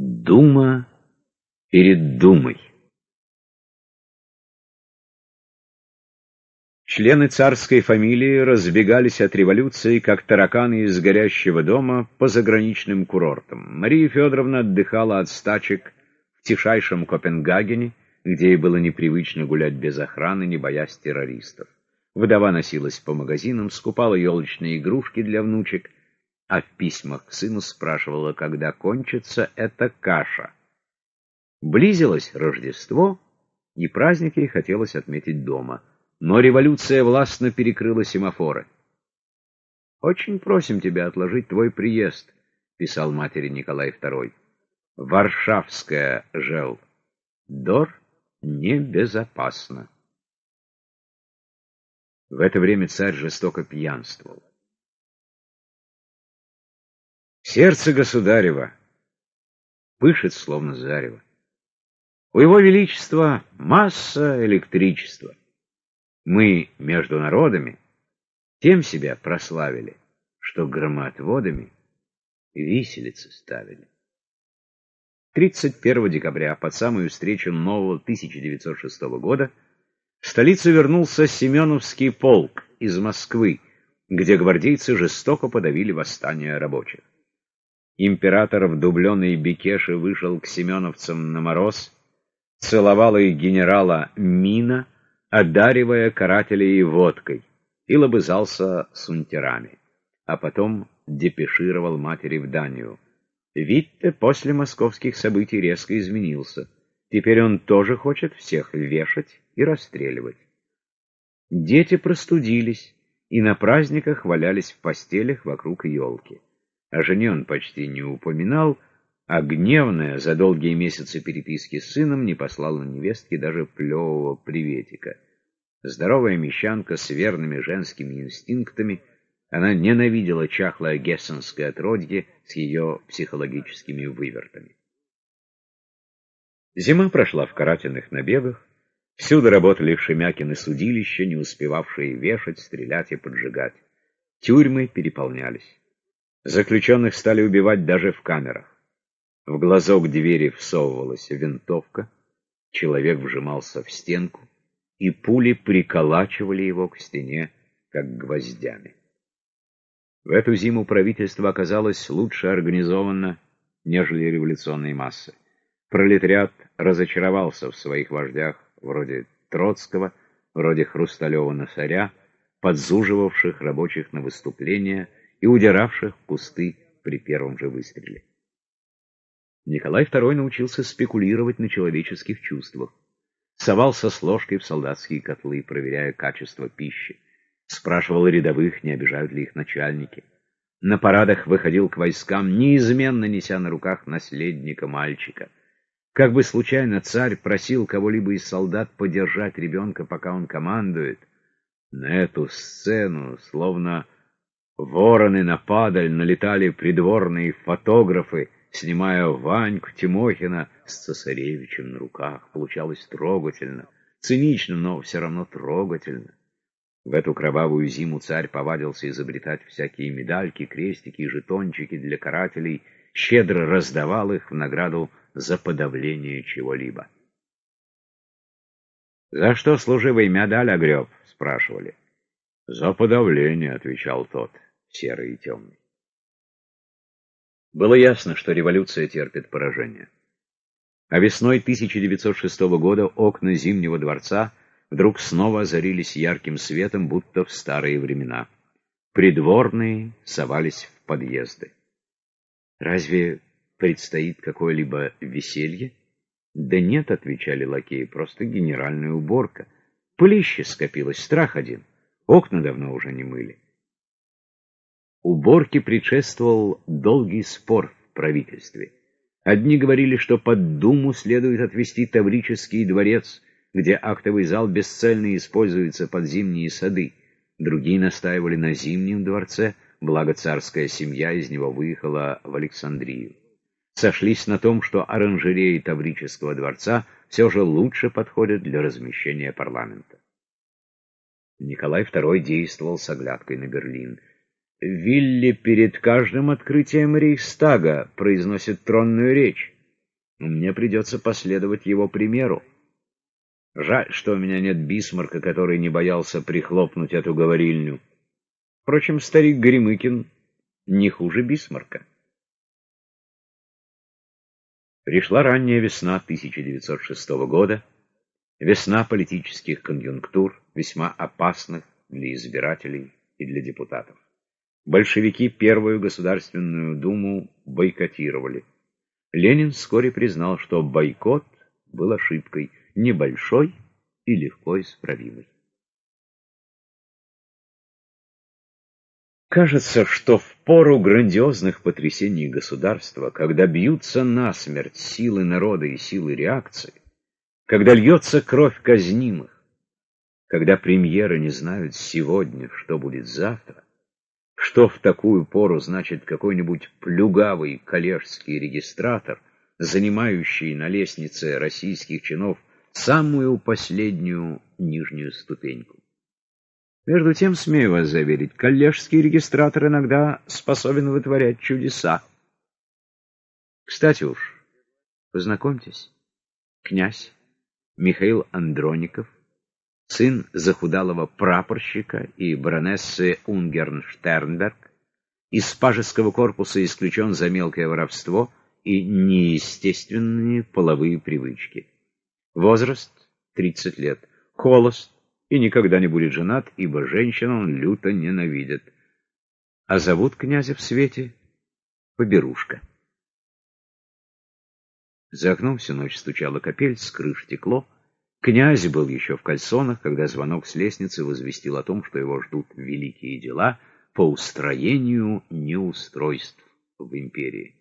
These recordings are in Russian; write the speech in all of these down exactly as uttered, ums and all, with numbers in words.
Дума перед Думой. Члены царской фамилии разбегались от революции, как тараканы из горящего дома, по заграничным курортам. Мария Федоровна отдыхала от стачек в тишайшем Копенгагене, где ей было непривычно гулять без охраны, не боясь террористов. Вдова носилась по магазинам, скупала елочные игрушки для внучек, а в письмах к сыну спрашивала, когда кончится эта каша. Близилось Рождество, и праздник ей хотелось отметить дома. Но революция властно перекрыла семафоры. «Очень просим тебя отложить твой приезд», — писал матери Николай второй. «Варшавская жел. Дор небезопасно». В это время царь жестоко пьянствовал. Сердце государева пышет, словно зарево. У его величества масса электричества. Мы между народами тем себя прославили, что громоотводами виселицы ставили. тридцать первого декабря, под самую встречу нового тысяча девятьсот шестого года, в столицу вернулся Семеновский полк из Москвы, где гвардейцы жестоко подавили восстание рабочих. Император в дубленой бекеше вышел к семеновцам на мороз, целовал их генерала Мина, одаривая карателей водкой, и лобызался с унтерами, а потом депешировал матери в Данию. Витте после московских событий резко изменился. Теперь он тоже хочет всех вешать и расстреливать. Дети простудились и на праздниках валялись в постелях вокруг елки. О жене он почти не упоминал, а гневная за долгие месяцы переписки с сыном не послала невестке даже плевого приветика. Здоровая мещанка с верными женскими инстинктами, она ненавидела чахлое гессенское отродье с ее психологическими вывертами. Зима прошла в карательных набегах, всюду работали Шемякины судилища, не успевавшие вешать, стрелять и поджигать. Тюрьмы переполнялись. Заключенных стали убивать даже в камерах. В глазок двери всовывалась винтовка, человек вжимался в стенку, и пули приколачивали его к стене, как гвоздями. В эту зиму правительство оказалось лучше организовано, нежели революционные массы. Пролетариат разочаровался в своих вождях, вроде Троцкого, вроде Хрусталева-Носаря, подзуживавших рабочих на выступления и удиравших в кусты при первом же выстреле. Николай второй научился спекулировать на человеческих чувствах. Совался с ложкой в солдатские котлы, проверяя качество пищи. Спрашивал рядовых, не обижают ли их начальники. На парадах выходил к войскам, неизменно неся на руках наследника мальчика. Как бы случайно царь просил кого-либо из солдат подержать ребенка, пока он командует, на эту сцену, словно вороны на падаль, налетали придворные фотографы, снимая Ваньку Тимохина с цесаревичем на руках. Получалось трогательно, цинично, но все равно трогательно. В эту кровавую зиму царь повадился изобретать всякие медальки, крестики и жетончики для карателей, щедро раздавал их в награду за подавление чего-либо. «За что служивый медаль огреб?» — спрашивали. «За подавление», — отвечал тот, серый и темный. Было ясно, что революция терпит поражение. А весной тысяча девятьсот шестого года окна Зимнего дворца вдруг снова озарились ярким светом, будто в старые времена. Придворные совались в подъезды. «Разве предстоит какое-либо веселье?» «Да нет», — отвечали лакеи, — «просто генеральная уборка. Пылище скопилось, страх один. Окна давно уже не мыли». Уборке предшествовал долгий спор в правительстве. Одни говорили, что под Думу следует отвести Таврический дворец, где актовый зал бесцельно используется под зимние сады. Другие настаивали на Зимнем дворце, благо царская семья из него выехала в Александрию. Сошлись на том, что оранжереи Таврического дворца все же лучше подходят для размещения парламента. Николай второй действовал с оглядкой на Берлин. Вилли перед каждым открытием Рейхстага произносит тронную речь. Мне придется последовать его примеру. Жаль, что у меня нет Бисмарка, который не боялся прихлопнуть эту говорильню. Впрочем, старик Горемыкин не хуже Бисмарка. Пришла ранняя весна тысяча девятьсот шестого года, весна политических конъюнктур, весьма опасных для избирателей и для депутатов. Большевики Первую Государственную Думу бойкотировали. Ленин вскоре признал, что бойкот был ошибкой, небольшой и легко исправимой. Кажется, что в пору грандиозных потрясений государства, когда бьются насмерть силы народа и силы реакции, когда льется кровь казнимых, когда премьеры не знают сегодня, что будет завтра, что в такую пору значит какой-нибудь плюгавый коллежский регистратор, занимающий на лестнице российских чинов самую последнюю нижнюю ступеньку. Между тем, смею вас заверить, коллежский регистратор иногда способен вытворять чудеса. Кстати уж, познакомьтесь, князь Михаил Андроников, сын захудалого прапорщика и баронессы Унгерн-Штернберг, из пажеского корпуса исключен за мелкое воровство и неестественные половые привычки. Возраст — тридцать лет, холост и никогда не будет женат, ибо женщин он люто ненавидит. А зовут князя в свете Поберушка. За окном всю ночь стучала капель, с крыш текло. Князь был еще в кальсонах, когда звонок с лестницы возвестил о том, что его ждут великие дела по устроению неустройств в империи.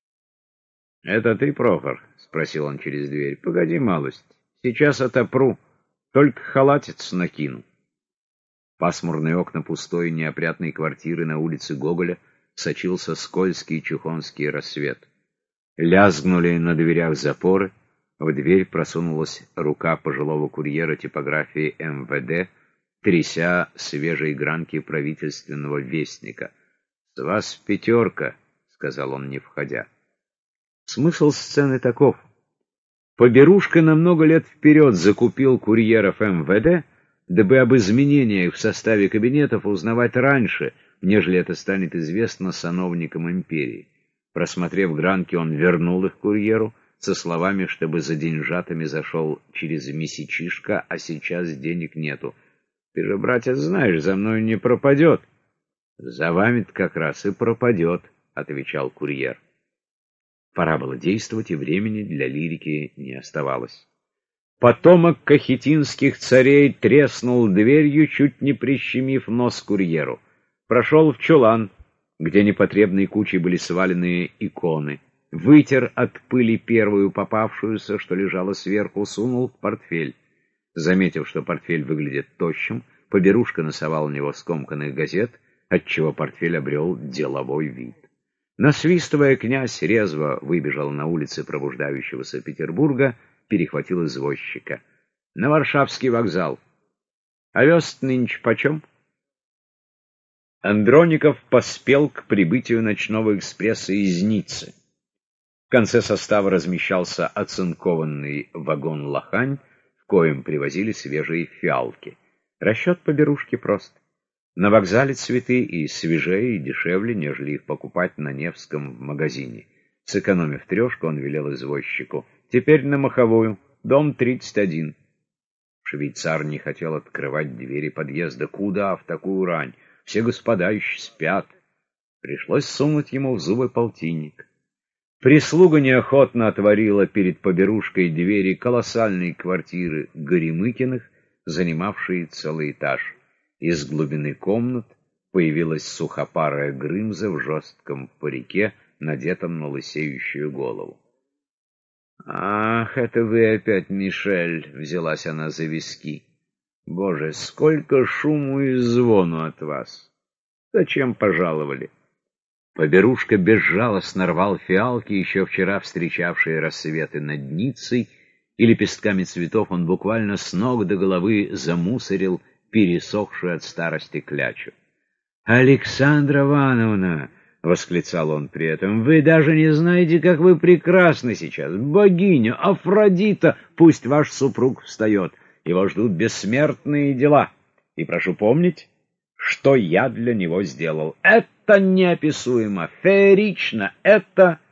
— Это ты, Прохор? — спросил он через дверь. — Погоди малость. Сейчас отопру. Только халатец накину. Пасмурные окна пустой неопрятной квартиры на улице Гоголя сочился скользкий чухонский рассвет. Лязгнули на дверях запоры. В дверь просунулась рука пожилого курьера типографии эм вэ дэ, тряся свежей гранки правительственного вестника. — С вас пятерка, — сказал он, не входя. Смысл сцены таков. Поберушка на много лет вперед закупил курьеров эм вэ дэ, дабы об изменениях в составе кабинетов узнавать раньше, нежели это станет известно сановникам империи. Просмотрев гранки, он вернул их курьеру со словами, чтобы за деньжатами зашел через месячишко, а сейчас денег нету. — Ты же, братец, знаешь, за мной не пропадет. — За вами-то как раз и пропадет, — отвечал курьер. Пора было действовать, и времени для лирики не оставалось. Потомок кахетинских царей треснул дверью, чуть не прищемив нос курьеру. Прошел в чулан, где непотребной кучей были свалены иконы. Вытер от пыли первую попавшуюся, что лежала сверху, сунул в портфель. Заметив, что портфель выглядит тощим, Поберушка носовал в него скомканных газет, отчего портфель обрел деловой вид. Насвистывая, князь резво выбежал на улицы пробуждающегося Петербурга, перехватил извозчика. — На Варшавский вокзал. — Овес нынче почем? Андроников поспел к прибытию ночного экспресса из Ниццы. В конце состава размещался оцинкованный вагон-лохань, в коем привозили свежие фиалки. Расчет Поберушки прост. На вокзале цветы и свежее, и дешевле, нежели их покупать на Невском в магазине. Сэкономив трешку, он велел извозчику: «Теперь на Маховую, дом тридцать один». Швейцар не хотел открывать двери подъезда. Куда в такую рань? Все господа еще спят. Пришлось сунуть ему в зубы полтинник. Прислуга неохотно отворила перед Поберушкой двери колоссальной квартиры Горемыкиных, занимавшей целый этаж. Из глубины комнат появилась сухопарая Грымза в жестком парике, надетом на лысеющую голову. — Ах, это вы опять, Мишель! — взялась она за виски. — Боже, сколько шуму и звону от вас! Зачем пожаловали? Поберушка безжалостно рвал фиалки, еще вчера встречавшие рассветы над Ниццей, и лепестками цветов он буквально с ног до головы замусорил пересохшую от старости клячу. — Александра Ивановна! — восклицал он при этом. — Вы даже не знаете, как вы прекрасны сейчас. Богиня, Афродита, пусть ваш супруг встает. Его ждут бессмертные дела. И прошу помнить, что я для него сделал. Это неописуемо, феерично, это...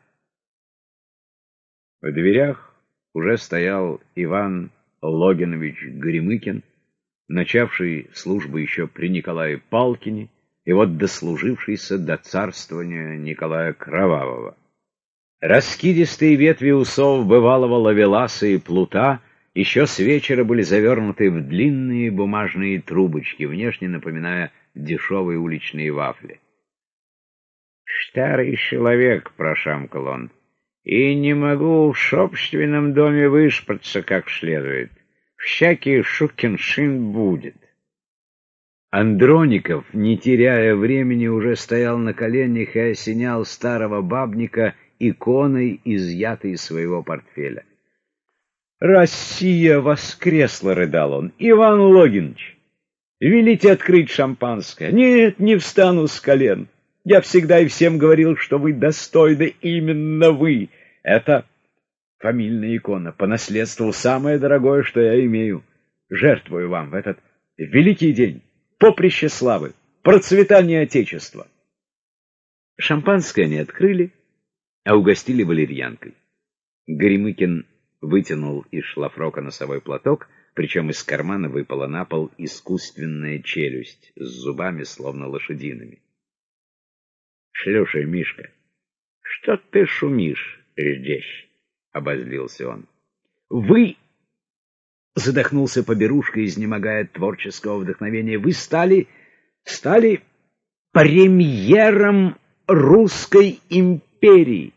В дверях уже стоял Иван Логинович Горемыкин, начавший службу еще при Николае Палкине, и вот дослужившийся до царствования Николая Кровавого. Раскидистые ветви усов бывалого Ловеласа и Плута еще с вечера были завернуты в длинные бумажные трубочки, внешне напоминая дешевые уличные вафли. «Старый человек», — прошамкал он, — «и не могу в собственном доме выспаться как следует. Всякий шукин сын будет». Андроников, не теряя времени, уже стоял на коленях и осенял старого бабника иконой, изъятой из своего портфеля. «Россия воскресла!» — рыдал он. «Иван Логинович, велите открыть шампанское». «Нет, не встану с колен. Я всегда и всем говорил, что вы достойны, именно вы. Это фамильная икона, по наследству самое дорогое, что я имею. Жертвую вам в этот великий день. Поприще славы, процветание Отечества». Шампанское не открыли, а угостили валерьянкой. Горемыкин вытянул из шлафрока носовой платок, причем из кармана выпала на пол искусственная челюсть с зубами, словно лошадиными. — Слушай, Мишка, что ты шумишь здесь? — обозлился он. — Вы... — задохнулся Поберушка, изнемогая от творческого вдохновения. — Вы стали... стали премьером Русской империи.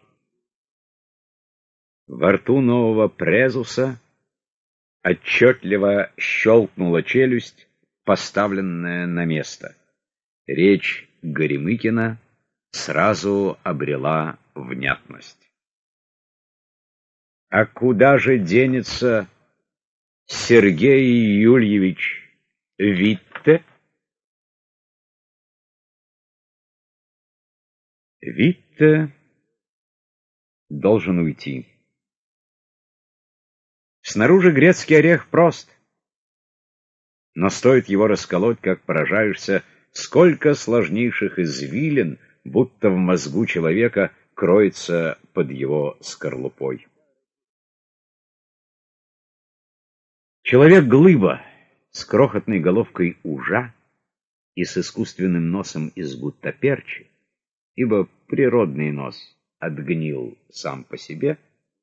Во рту нового презуса отчетливо щелкнула челюсть, поставленная на место. Речь Горемыкина сразу обрела внятность. А куда же денется Сергей Юльевич Витте? Витте должен уйти. Снаружи грецкий орех прост, но стоит его расколоть, как поражаешься, сколько сложнейших извилин, будто в мозгу человека, кроется под его скорлупой. Человек-глыба с крохотной головкой ужа и с искусственным носом из гуттаперчи, ибо природный нос отгнил сам по себе,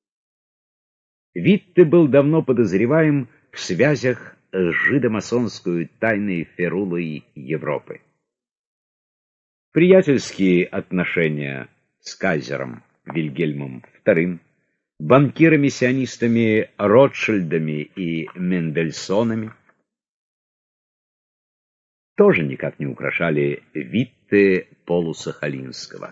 Витте был давно подозреваем в связях с жидомасонской тайной ферулой Европы. Приятельские отношения с кайзером Вильгельмом вторым, банкирами-сионистами Ротшильдами и Мендельсонами тоже никак не украшали Витте Полусахалинского.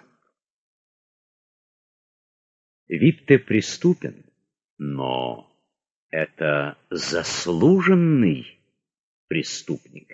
Витте преступен, но это заслуженный преступник.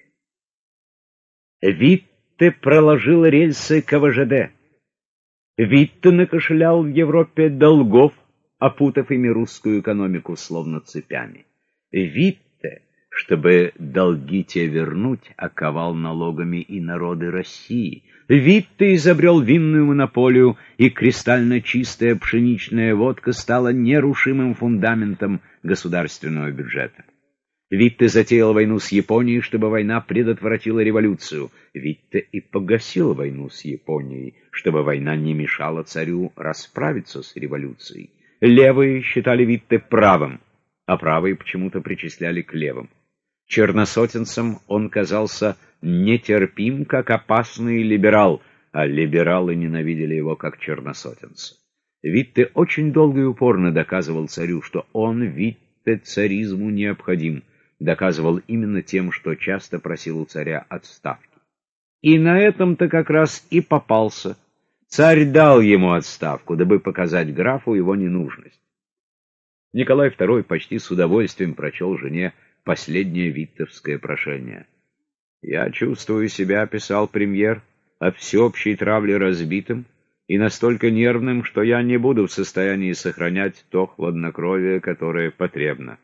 Витте проложил рельсы ка вэ жэ дэ. Витте накошелял в Европе долгов, опутав ими русскую экономику словно цепями. Витте, чтобы долги те вернуть, оковал налогами и народы России. Витте изобрел винную монополию, и кристально чистая пшеничная водка стала нерушимым фундаментом государственного бюджета. Витте затеял войну с Японией, чтобы война предотвратила революцию. Витте и погасил войну с Японией, чтобы война не мешала царю расправиться с революцией. Левые считали Витте правым, а правые почему-то причисляли к левым. Черносотенцам он казался нетерпим, как опасный либерал, а либералы ненавидели его, как черносотенцы. Витте очень долго и упорно доказывал царю, что он, Витте, царизму необходим. Доказывал именно тем, что часто просил у царя отставки. И на этом-то как раз и попался. Царь дал ему отставку, дабы показать графу его ненужность. Николай второй почти с удовольствием прочел жене последнее виттовское прошение. «Я чувствую себя, — писал премьер, — от всеобщей травли разбитым и настолько нервным, что я не буду в состоянии сохранять то хладнокровие, которое потребно.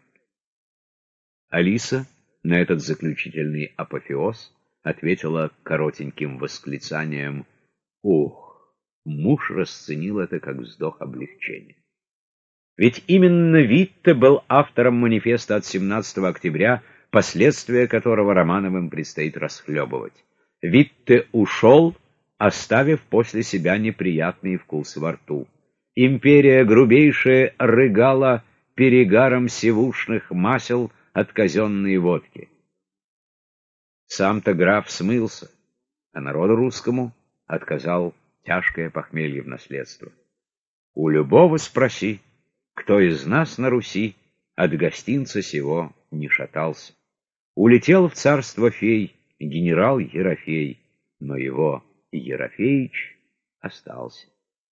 Алиса на этот заключительный апофеоз ответила коротеньким восклицанием «Ух!». Муж расценил это как вздох облегчения. Ведь именно Витте был автором манифеста от семнадцатого октября, последствия которого Романовым предстоит расхлебывать. Витте ушел, оставив после себя неприятный вкус во рту. Империя грубейшая рыгала перегаром сивушных масел от казенной водки. Сам-то граф смылся, а народу русскому отказал тяжкое похмелье в наследство. У любого спроси, кто из нас на Руси от гостинца сего не шатался. Улетел в царство фей генерал Ерофей, но его Ерофеич остался.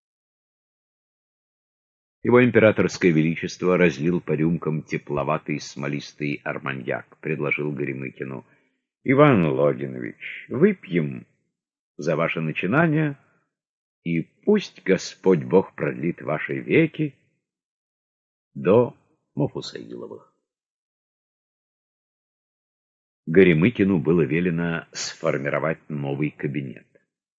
Его императорское величество разлил по рюмкам тепловатый смолистый арманьяк, предложил Горемыкину: «Иван Логинович, выпьем за ваше начинание, и пусть Господь Бог продлит ваши веки до Муфусаиловых». Горемыкину было велено сформировать новый кабинет.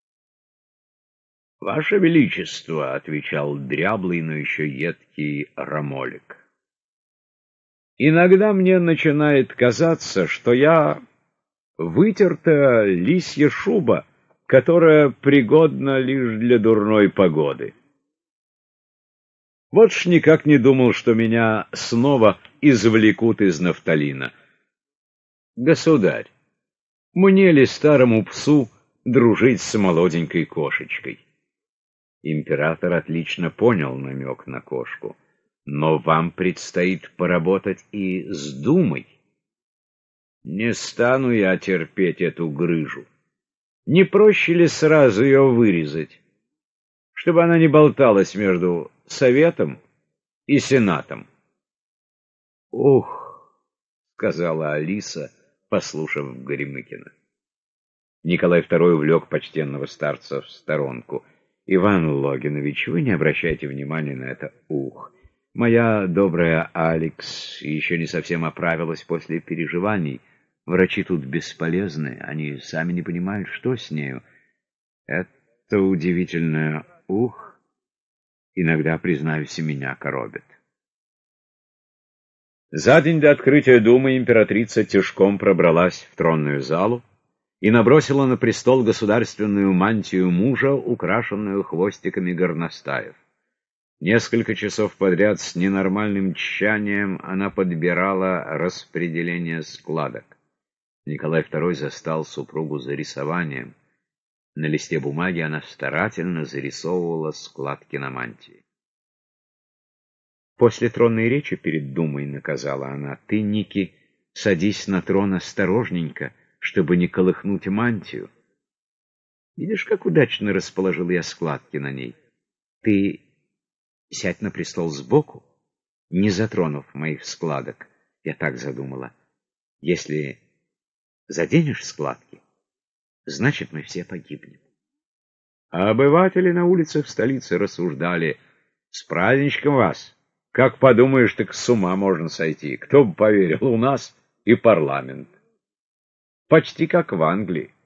«Ваше Величество», — отвечал дряблый, но еще едкий Рамолик, — «иногда мне начинает казаться, что я вытертая лисья шуба, которая пригодна лишь для дурной погоды. Вот ж никак не думал, что меня снова извлекут из нафталина. Государь, мне ли, старому псу, дружить с молоденькой кошечкой?» Император отлично понял намек на кошку. «Но вам предстоит поработать и с Думой. Не стану я терпеть эту грыжу. Не проще ли сразу ее вырезать, чтобы она не болталась между Советом и Сенатом?» «Ух», — сказала Алиса, послушав Горемыкина. Николай Второй увлек почтенного старца в сторонку. «Иван Логинович, вы не обращайте внимания на это «ух». Моя добрая Алекс еще не совсем оправилась после переживаний. Врачи тут бесполезны, они сами не понимают, что с нею. Это удивительное «ух» иногда, признаюсь, и меня коробит». За день до открытия Думы императрица тяжком пробралась в тронную залу и набросила на престол государственную мантию мужа, украшенную хвостиками горностаев. Несколько часов подряд с ненормальным тщанием она подбирала распределение складок. Николай Второй застал супругу за рисованием. На листе бумаги она старательно зарисовывала складки на мантии. После тронной речи перед Думой наказала она: «Ты, Ники, садись на трон осторожненько, чтобы не колыхнуть мантию. Видишь, как удачно расположил я складки на ней. Ты сядь на престол сбоку, не затронув моих складок». Я так задумала: если заденешь складки, значит, мы все погибнем. А обыватели на улицах столицы рассуждали: «С праздничком вас! Как подумаешь, так с ума можно сойти. Кто бы поверил, у нас и парламент. Почти как в Англии».